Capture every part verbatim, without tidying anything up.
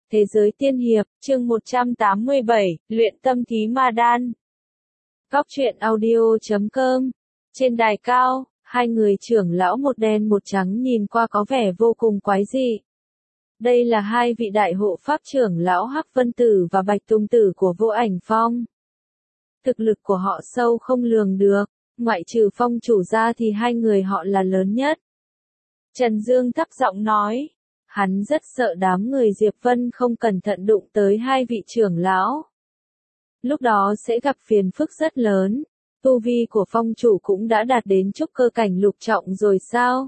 Thế giới tiên hiệp, chương một trăm tám mươi bảy, luyện tâm thí ma đan. Góc truyện audio chấm com. Trên đài cao, hai người trưởng lão một đen một trắng nhìn qua có vẻ vô cùng quái dị. Đây là hai vị đại hộ pháp trưởng lão Hắc Vân Tử và Bạch Tùng Tử của Vô Ảnh Phong. Thực lực của họ sâu không lường được, ngoại trừ phong chủ ra thì hai người họ là lớn nhất. Trần Dương thấp giọng nói. Hắn rất sợ đám người Diệp Vân không cẩn thận đụng tới hai vị trưởng lão. Lúc đó sẽ gặp phiền phức rất lớn. Tu vi của phong chủ cũng đã đạt đến trúc cơ cảnh lục trọng rồi sao?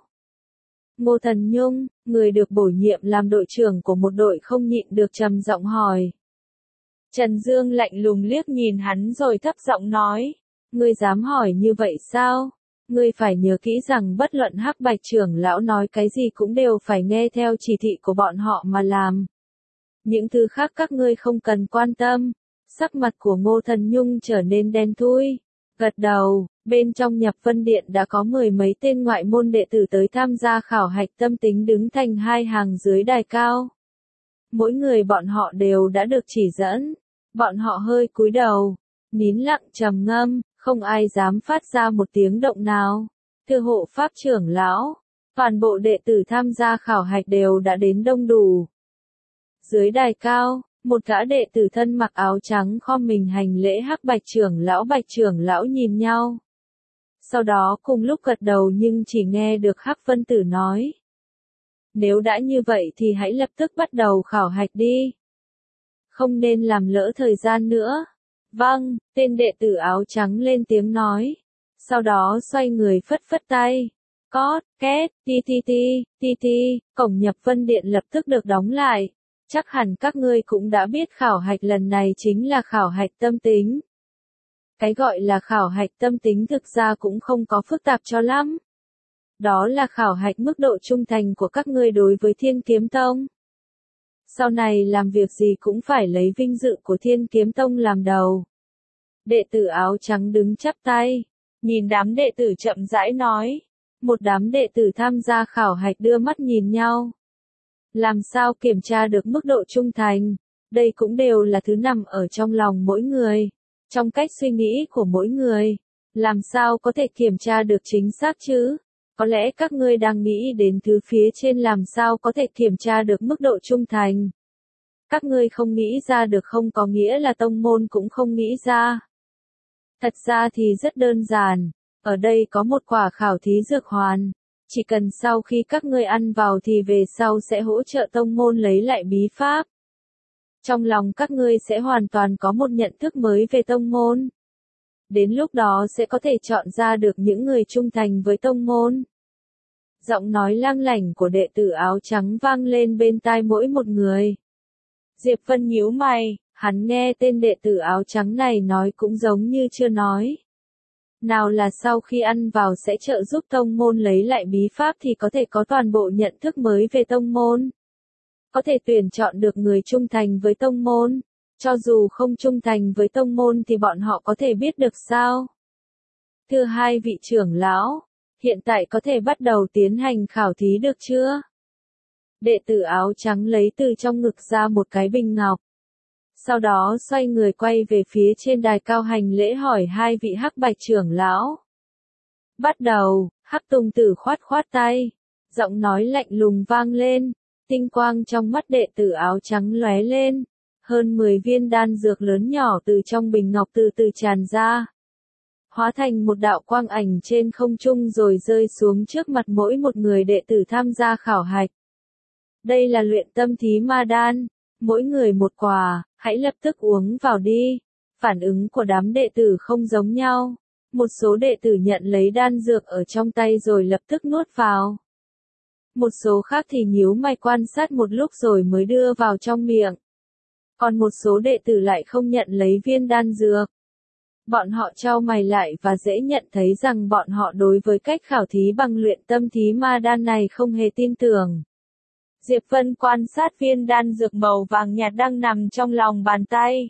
Ngô Thần Nhung, người được bổ nhiệm làm đội trưởng của một đội không nhịn được trầm giọng hỏi. Trần Dương lạnh lùng liếc nhìn hắn rồi thấp giọng nói. Ngươi dám hỏi như vậy sao? Ngươi phải nhớ kỹ rằng bất luận Hắc Bạch trưởng lão nói cái gì cũng đều phải nghe theo chỉ thị của bọn họ mà làm. Những thứ khác các ngươi không cần quan tâm. Sắc mặt của Ngô Thần Nhung trở nên đen thui. Gật đầu, bên trong Nhập Vân Điện đã có mười mấy tên ngoại môn đệ tử tới tham gia khảo hạch tâm tính đứng thành hai hàng dưới đài cao. Mỗi người bọn họ đều đã được chỉ dẫn. Bọn họ hơi cúi đầu, nín lặng trầm ngâm. Không ai dám phát ra một tiếng động nào. Thưa hộ pháp trưởng lão, toàn bộ đệ tử tham gia khảo hạch đều đã đến đông đủ. Dưới đài cao, một gã đệ tử thân mặc áo trắng khom mình hành lễ Hắc Bạch trưởng lão Bạch trưởng lão nhìn nhau. Sau đó cùng lúc gật đầu nhưng chỉ nghe được Hắc Vân Tử nói. Nếu đã như vậy thì hãy lập tức bắt đầu khảo hạch đi. Không nên làm lỡ thời gian nữa. Vâng, tên đệ tử áo trắng lên tiếng nói. Sau đó xoay người phất phất tay. Cót, két, ti ti ti, ti ti, cổng Nhập Vân Điện lập tức được đóng lại. Chắc hẳn các ngươi cũng đã biết khảo hạch lần này chính là khảo hạch tâm tính. Cái gọi là khảo hạch tâm tính thực ra cũng không có phức tạp cho lắm. Đó là khảo hạch mức độ trung thành của các ngươi đối với Thiên Kiếm Tông. Sau này làm việc gì cũng phải lấy vinh dự của Thiên Kiếm Tông làm đầu. Đệ tử áo trắng đứng chắp tay, nhìn đám đệ tử chậm rãi nói. Một đám đệ tử tham gia khảo hạch đưa mắt nhìn nhau. Làm sao kiểm tra được mức độ trung thành? Đây cũng đều là thứ nằm ở trong lòng mỗi người, trong cách suy nghĩ của mỗi người. Làm sao có thể kiểm tra được chính xác chứ? Có lẽ các ngươi đang nghĩ đến thứ phía trên làm sao có thể kiểm tra được mức độ trung thành. Các ngươi không nghĩ ra được không có nghĩa là tông môn cũng không nghĩ ra. Thật ra thì rất đơn giản, ở đây có một quả khảo thí dược hoàn. Chỉ cần sau khi các ngươi ăn vào thì về sau sẽ hỗ trợ tông môn lấy lại bí pháp. Trong lòng các ngươi sẽ hoàn toàn có một nhận thức mới về tông môn. Đến lúc đó sẽ có thể chọn ra được những người trung thành với tông môn. Giọng nói lang lảnh của đệ tử áo trắng vang lên bên tai mỗi một người. Diệp Vân nhíu mày, hắn nghe tên đệ tử áo trắng này nói cũng giống như chưa nói. Nào là sau khi ăn vào sẽ trợ giúp tông môn lấy lại bí pháp thì có thể có toàn bộ nhận thức mới về tông môn. Có thể tuyển chọn được người trung thành với tông môn. Cho dù không trung thành với tông môn thì bọn họ có thể biết được sao? Thưa hai vị trưởng lão, hiện tại có thể bắt đầu tiến hành khảo thí được chưa? Đệ tử áo trắng lấy từ trong ngực ra một cái bình ngọc. Sau đó xoay người quay về phía trên đài cao hành lễ hỏi hai vị Hắc Bạch trưởng lão. Bắt đầu, Hắc Tùng Tử khoát khoát tay. Giọng nói lạnh lùng vang lên. Tinh quang trong mắt đệ tử áo trắng lóe lên. Hơn mười viên đan dược lớn nhỏ từ trong bình ngọc từ từ tràn ra. Hóa thành một đạo quang ảnh trên không trung rồi rơi xuống trước mặt mỗi một người đệ tử tham gia khảo hạch. Đây là luyện tâm thí ma đan. Mỗi người một quả, hãy lập tức uống vào đi. Phản ứng của đám đệ tử không giống nhau. Một số đệ tử nhận lấy đan dược ở trong tay rồi lập tức nuốt vào. Một số khác thì nhíu mày quan sát một lúc rồi mới đưa vào trong miệng. Còn một số đệ tử lại không nhận lấy viên đan dược. Bọn họ chau mày lại và dễ nhận thấy rằng bọn họ đối với cách khảo thí bằng luyện tâm thí ma đan này không hề tin tưởng. Diệp Vân quan sát viên đan dược màu vàng nhạt đang nằm trong lòng bàn tay.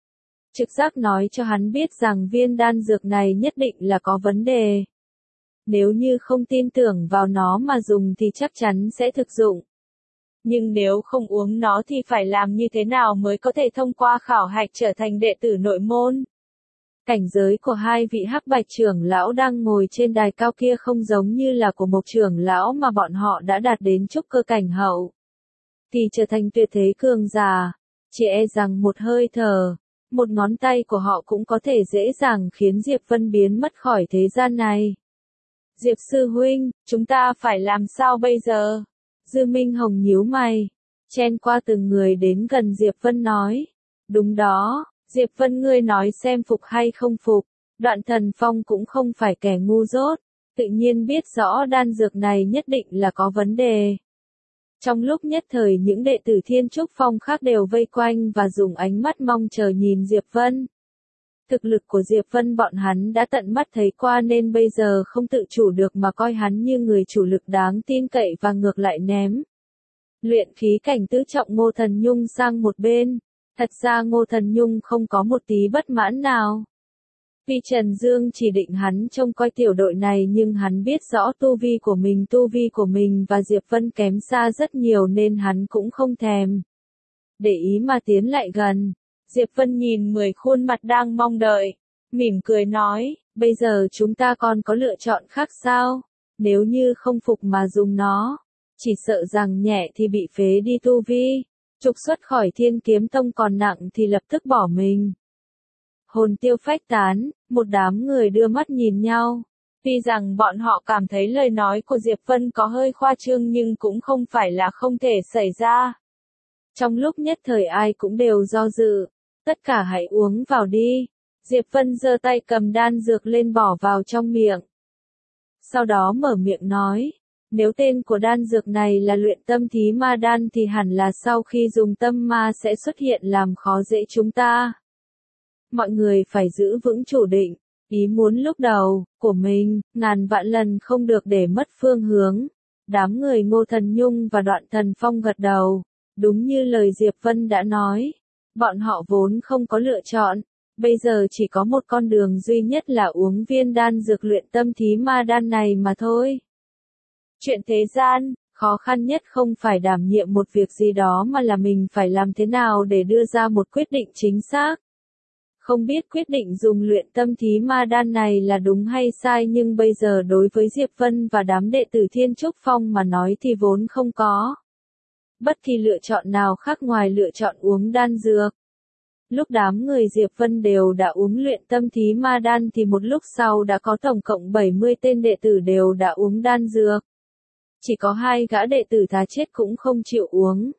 Trực giác nói cho hắn biết rằng viên đan dược này nhất định là có vấn đề. Nếu như không tin tưởng vào nó mà dùng thì chắc chắn sẽ thực dụng. Nhưng nếu không uống nó thì phải làm như thế nào mới có thể thông qua khảo hạch trở thành đệ tử nội môn? Cảnh giới của hai vị Hắc Bạch trưởng lão đang ngồi trên đài cao kia không giống như là của một trưởng lão mà bọn họ đã đạt đến trúc cơ cảnh hậu. Thì trở thành tuyệt thế cường giả, chỉ e rằng một hơi thở, một ngón tay của họ cũng có thể dễ dàng khiến Diệp Vân biến mất khỏi thế gian này. Diệp sư huynh, chúng ta phải làm sao bây giờ? Dư Minh Hồng nhíu mày, chen qua từng người đến gần Diệp Vân nói. Đúng đó, Diệp Vân ngươi nói xem phục hay không phục, Đoạn Thần Phong cũng không phải kẻ ngu dốt, tự nhiên biết rõ đan dược này nhất định là có vấn đề. Trong lúc nhất thời những đệ tử Thiên Trúc Phong khác đều vây quanh và dùng ánh mắt mong chờ nhìn Diệp Vân. Thực lực của Diệp Vân bọn hắn đã tận mắt thấy qua nên bây giờ không tự chủ được mà coi hắn như người chủ lực đáng tin cậy và ngược lại ném. Luyện khí cảnh tứ trọng Ngô Thần Nhung sang một bên, thật ra Ngô Thần Nhung không có một tí bất mãn nào. Vì Trần Dương chỉ định hắn trông coi tiểu đội này nhưng hắn biết rõ tu vi của mình tu vi của mình và Diệp Vân kém xa rất nhiều nên hắn cũng không thèm để ý mà tiến lại gần. Diệp Vân nhìn mười khuôn mặt đang mong đợi, mỉm cười nói, bây giờ chúng ta còn có lựa chọn khác sao? Nếu như không phục mà dùng nó, chỉ sợ rằng nhẹ thì bị phế đi tu vi, trục xuất khỏi Thiên Kiếm Tông còn nặng thì lập tức bỏ mình. Hồn tiêu phách tán, một đám người đưa mắt nhìn nhau. Tuy rằng bọn họ cảm thấy lời nói của Diệp Vân có hơi khoa trương nhưng cũng không phải là không thể xảy ra. Trong lúc nhất thời ai cũng đều do dự. Tất cả hãy uống vào đi. Diệp Vân giơ tay cầm đan dược lên bỏ vào trong miệng. Sau đó mở miệng nói, nếu tên của đan dược này là luyện tâm thí ma đan thì hẳn là sau khi dùng tâm ma sẽ xuất hiện làm khó dễ chúng ta. Mọi người phải giữ vững chủ định, ý muốn lúc đầu của mình, ngàn vạn lần không được để mất phương hướng. Đám người Ngô Thần Nhung và Đoạn Thần Phong gật đầu, đúng như lời Diệp Vân đã nói. Bọn họ vốn không có lựa chọn, bây giờ chỉ có một con đường duy nhất là uống viên đan dược luyện tâm thí ma đan này mà thôi. Chuyện thế gian, khó khăn nhất không phải đảm nhiệm một việc gì đó mà là mình phải làm thế nào để đưa ra một quyết định chính xác. Không biết quyết định dùng luyện tâm thí ma đan này là đúng hay sai nhưng bây giờ đối với Diệp Vân và đám đệ tử Thiên Trúc Phong mà nói thì vốn không có bất kỳ lựa chọn nào khác ngoài lựa chọn uống đan dược. Lúc đám người Diệp Vân đều đã uống luyện tâm thí ma đan thì một lúc sau đã có tổng cộng bảy mươi tên đệ tử đều đã uống đan dược. Chỉ có hai gã đệ tử thà chết cũng không chịu uống.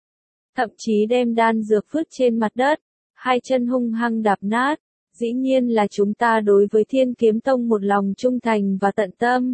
Thậm chí đem đan dược vứt trên mặt đất, hai chân hung hăng đạp nát. Dĩ nhiên là chúng ta đối với Thiên Kiếm Tông một lòng trung thành và tận tâm.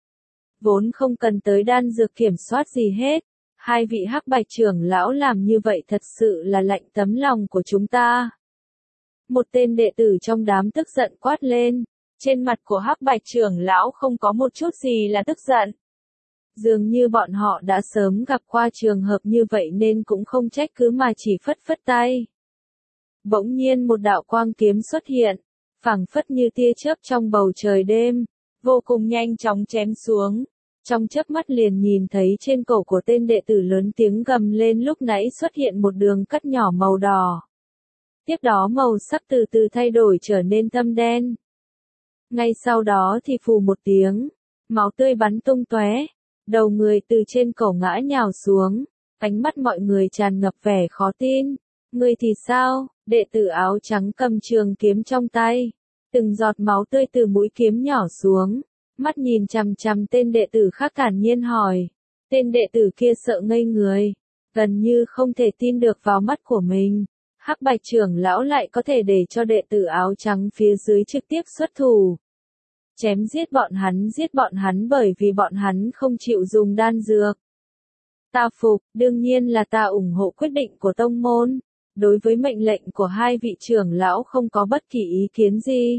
Vốn không cần tới đan dược kiểm soát gì hết. Hai vị Hắc Bạch trưởng lão làm như vậy thật sự là lạnh tấm lòng của chúng ta. Một tên đệ tử trong đám tức giận quát lên. Trên mặt của Hắc Bạch trưởng lão không có một chút gì là tức giận. Dường như bọn họ đã sớm gặp qua trường hợp như vậy nên cũng không trách cứ mà chỉ phất phất tay. Bỗng nhiên một đạo quang kiếm xuất hiện, phảng phất như tia chớp trong bầu trời đêm, vô cùng nhanh chóng chém xuống. Trong chớp mắt liền nhìn thấy trên cổ của tên đệ tử lớn tiếng gầm lên lúc nãy xuất hiện một đường cắt nhỏ màu đỏ. Tiếp đó màu sắc từ từ thay đổi trở nên thâm đen. Ngay sau đó thì phù một tiếng, máu tươi bắn tung tóe, đầu người từ trên cổ ngã nhào xuống, ánh mắt mọi người tràn ngập vẻ khó tin. Người thì sao? Đệ tử áo trắng cầm trường kiếm trong tay, từng giọt máu tươi từ mũi kiếm nhỏ xuống. Mắt nhìn chằm chằm tên đệ tử khác thản nhiên hỏi. Tên đệ tử kia sợ ngây người, gần như không thể tin được vào mắt của mình. Hắc Bạch trưởng lão lại có thể để cho đệ tử áo trắng phía dưới trực tiếp xuất thủ. Chém giết bọn hắn giết bọn hắn bởi vì bọn hắn không chịu dùng đan dược. Ta phục, đương nhiên là ta ủng hộ quyết định của tông môn. Đối với mệnh lệnh của hai vị trưởng lão không có bất kỳ ý kiến gì.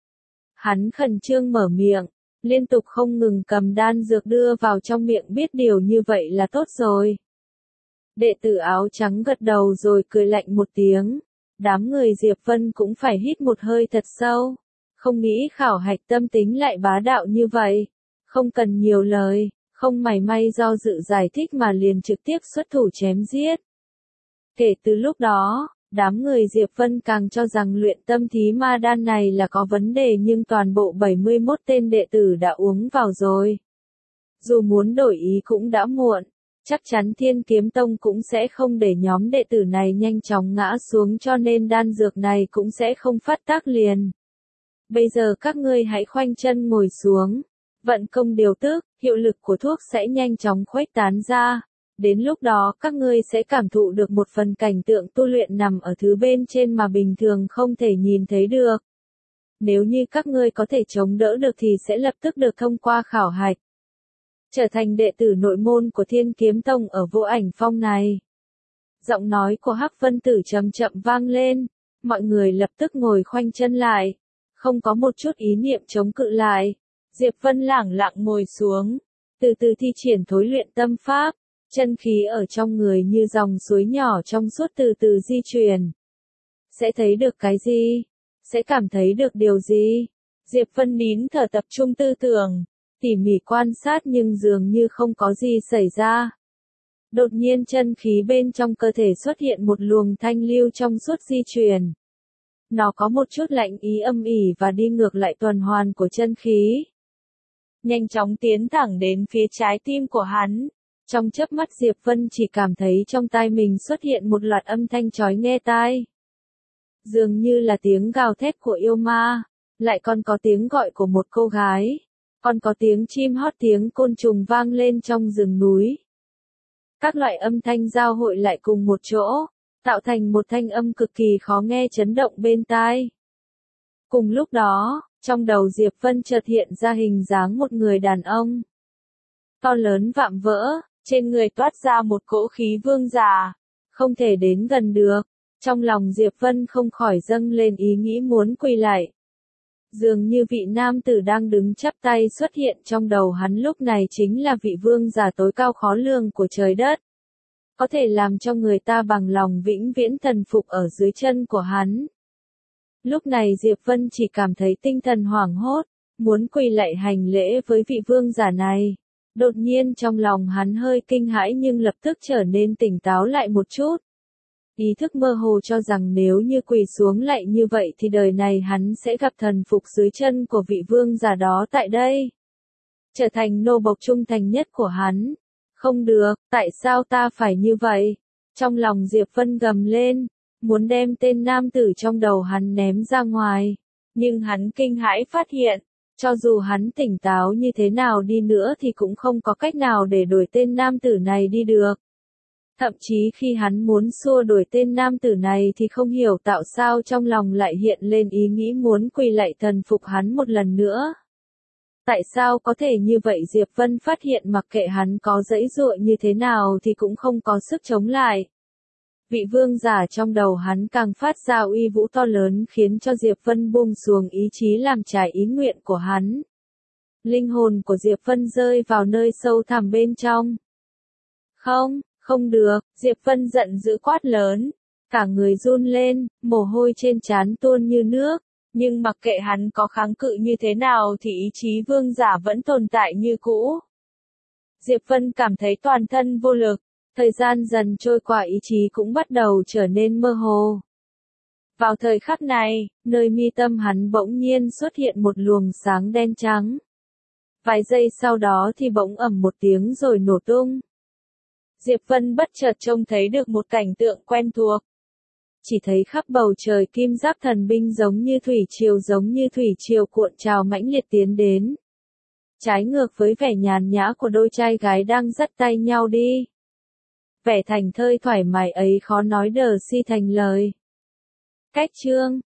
Hắn khẩn trương mở miệng. Liên tục không ngừng cầm đan dược đưa vào trong miệng biết điều như vậy là tốt rồi. Đệ tử áo trắng gật đầu rồi cười lạnh một tiếng. Đám người Diệp Vân cũng phải hít một hơi thật sâu. Không nghĩ khảo hạch tâm tính lại bá đạo như vậy. Không cần nhiều lời, không mảy may do dự giải thích mà liền trực tiếp xuất thủ chém giết. Kể từ lúc đó, đám người Diệp Vân càng cho rằng luyện tâm thí ma đan này là có vấn đề nhưng toàn bộ bảy mươi mốt tên đệ tử đã uống vào rồi. Dù muốn đổi ý cũng đã muộn, chắc chắn Thiên Kiếm Tông cũng sẽ không để nhóm đệ tử này nhanh chóng ngã xuống cho nên đan dược này cũng sẽ không phát tác liền. Bây giờ các ngươi hãy khoanh chân ngồi xuống, vận công điều tức, hiệu lực của thuốc sẽ nhanh chóng khuếch tán ra. Đến lúc đó các ngươi sẽ cảm thụ được một phần cảnh tượng tu luyện nằm ở thứ bên trên mà bình thường không thể nhìn thấy được. Nếu như các ngươi có thể chống đỡ được thì sẽ lập tức được thông qua khảo hạch, trở thành đệ tử nội môn của Thiên Kiếm Tông ở Vô Ảnh Phong này. Giọng nói của Hắc Vân Tử chậm chậm vang lên, mọi người lập tức ngồi khoanh chân lại, không có một chút ý niệm chống cự lại. Diệp Vân lẳng lặng ngồi xuống, từ từ thi triển thối luyện tâm pháp, chân khí ở trong người như dòng suối nhỏ trong suốt từ từ di chuyển. Sẽ thấy được cái gì? Sẽ cảm thấy được điều gì? Diệp Vân nín thở tập trung tư tưởng, tỉ mỉ quan sát nhưng dường như không có gì xảy ra. Đột nhiên chân khí bên trong cơ thể xuất hiện một luồng thanh lưu trong suốt di chuyển. Nó có một chút lạnh ý âm ỉ và đi ngược lại tuần hoàn của chân khí. Nhanh chóng tiến thẳng đến phía trái tim của hắn. Trong chớp mắt Diệp Vân chỉ cảm thấy trong tai mình xuất hiện một loạt âm thanh chói nghe tai. Dường như là tiếng gào thét của yêu ma, lại còn có tiếng gọi của một cô gái, còn có tiếng chim hót tiếng côn trùng vang lên trong rừng núi. Các loại âm thanh giao hội lại cùng một chỗ, tạo thành một thanh âm cực kỳ khó nghe chấn động bên tai. Cùng lúc đó, trong đầu Diệp Vân chợt hiện ra hình dáng một người đàn ông. To lớn vạm vỡ, trên người toát ra một cỗ khí vương giả, không thể đến gần được. Trong lòng Diệp Vân không khỏi dâng lên ý nghĩ muốn quỳ lại. Dường như vị nam tử đang đứng chắp tay xuất hiện trong đầu hắn lúc này chính là vị vương giả tối cao khó lường của trời đất. Có thể làm cho người ta bằng lòng vĩnh viễn thần phục ở dưới chân của hắn. Lúc này Diệp Vân chỉ cảm thấy tinh thần hoảng hốt, muốn quỳ lạy hành lễ với vị vương giả này. Đột nhiên trong lòng hắn hơi kinh hãi nhưng lập tức trở nên tỉnh táo lại một chút. Ý thức mơ hồ cho rằng nếu như quỳ xuống lạy như vậy thì đời này hắn sẽ gặp thần phục dưới chân của vị vương giả đó tại đây. Trở thành nô bộc trung thành nhất của hắn. Không được, tại sao ta phải như vậy? Trong lòng Diệp Vân gầm lên, muốn đem tên nam tử trong đầu hắn ném ra ngoài. Nhưng hắn kinh hãi phát hiện, cho dù hắn tỉnh táo như thế nào đi nữa thì cũng không có cách nào để đuổi tên nam tử này đi được. Thậm chí khi hắn muốn xua đuổi tên nam tử này thì không hiểu tạo sao trong lòng lại hiện lên ý nghĩ muốn quỳ lạy thần phục hắn một lần nữa. Tại sao có thể như vậy? Diệp Vân phát hiện mặc kệ hắn có giãy giụa như thế nào thì cũng không có sức chống lại. Vị vương giả trong đầu hắn càng phát ra uy vũ to lớn khiến cho Diệp Vân buông xuông ý chí làm trái ý nguyện của hắn. Linh hồn của Diệp Vân rơi vào nơi sâu thẳm bên trong. Không, không được, Diệp Vân giận dữ quát lớn, cả người run lên, mồ hôi trên trán tuôn như nước, nhưng mặc kệ hắn có kháng cự như thế nào thì ý chí vương giả vẫn tồn tại như cũ. Diệp Vân cảm thấy toàn thân vô lực. Thời gian dần trôi qua ý chí cũng bắt đầu trở nên mơ hồ. Vào thời khắc này, nơi mi tâm hắn bỗng nhiên xuất hiện một luồng sáng đen trắng. Vài giây sau đó thì bỗng ầm một tiếng rồi nổ tung. Diệp Vân bất chợt trông thấy được một cảnh tượng quen thuộc. Chỉ thấy khắp bầu trời kim giáp thần binh giống như thủy triều giống như thủy triều cuộn trào mãnh liệt tiến đến. Trái ngược với vẻ nhàn nhã của đôi trai gái đang dắt tay nhau đi. Vẻ thành thơi thoải mái ấy khó nói đờ si thành lời. Cách chương